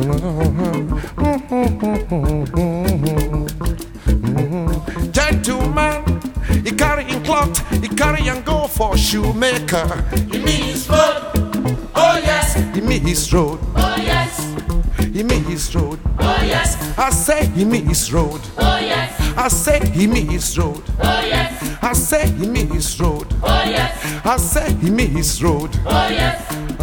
Gentleman, he carry in cloth, he carry and go for shoemaker. He mean his road, oh yes. He mean his road, Oh yes, he mean his road. oh yes, I say he mean his road. oh yes, I say he mean his road. oh yes, I say he mean his road. oh yes, I say he mean his road. oh yes.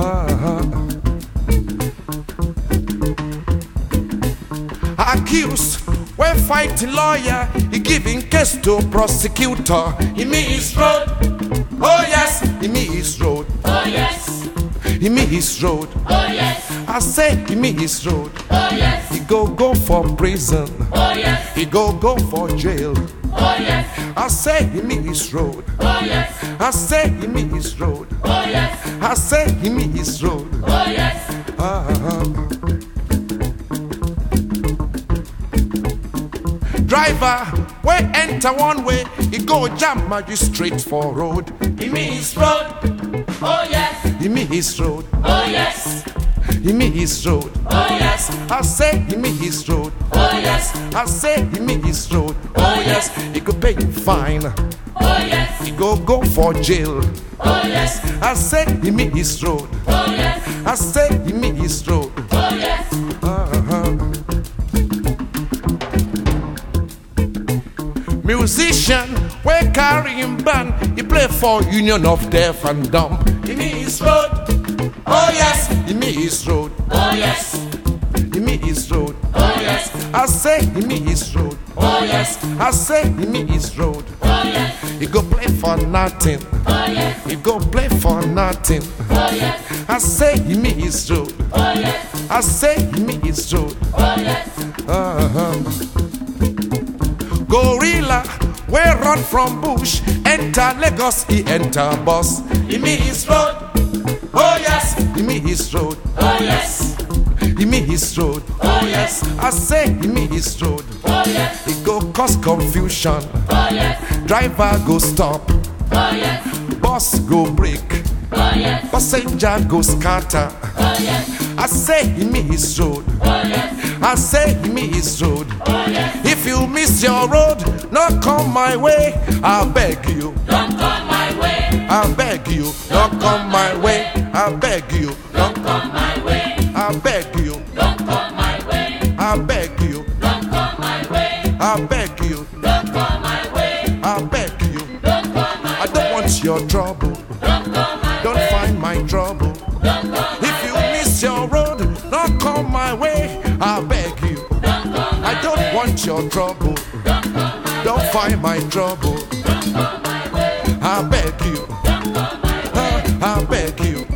Accused, when fighting lawyer, he giving case to prosecutor. He mean his road, Oh yes, he mean his road. oh yes, He mean his road. oh yes, I say he mean his road. oh yes, He go for prison. oh yes, He go for jail. oh yes, I say he mean his road. oh yes, I say he mean his road. oh yes, I say he mean his road. oh yes. Driver, when enter one way, he go jam magistrate for road. He mean his road, oh yes, He mean his road. oh yes, He mean his road. oh yes, I say he mean his road. oh yes, I say he mean his road. Oh, yes. He go pay you fine. oh yes, He go for jail. oh yes, I say he mean his road. oh yes, I say he mean his road. oh yes. Musician, we carry him band. He play for Union of Deaf and Dumb. He mean his road, oh yes, He mean his road. oh yes, He mean his road. oh yes, I say he mean his road. oh yes, I say he mean his road. oh yes, He go play for nothing. oh yes, He go play for nothing. oh yes, I say he mean his road. oh yes, I say he mean his road. oh yes, Gorilla, we run from bush. Enter Lagos, he enter bus. he mean his road, oh yes, He mean his road. oh yes, He mean his road. oh yes, I say he mean his road. oh yes, He go cause confusion. oh yes, Driver go stop. oh yes, Bus go break. oh yes, Passenger go scatter. oh yes, I say he mean his road. oh yes, I say he mean his road. oh yes. If you miss your road, not come my way. I beg you. Don't come my way, I beg you. Not come my way. I beg you. don't come my way, I beg you. don't come my way, I beg you. don't come my way, I beg you. don't come my way, I beg you. don't come my I don't want your trouble. don't come my Don't find my trouble. don't come If you miss your road, not come my way. I beg you. I don't want your trouble. Don't find my trouble. I beg you. I beg you.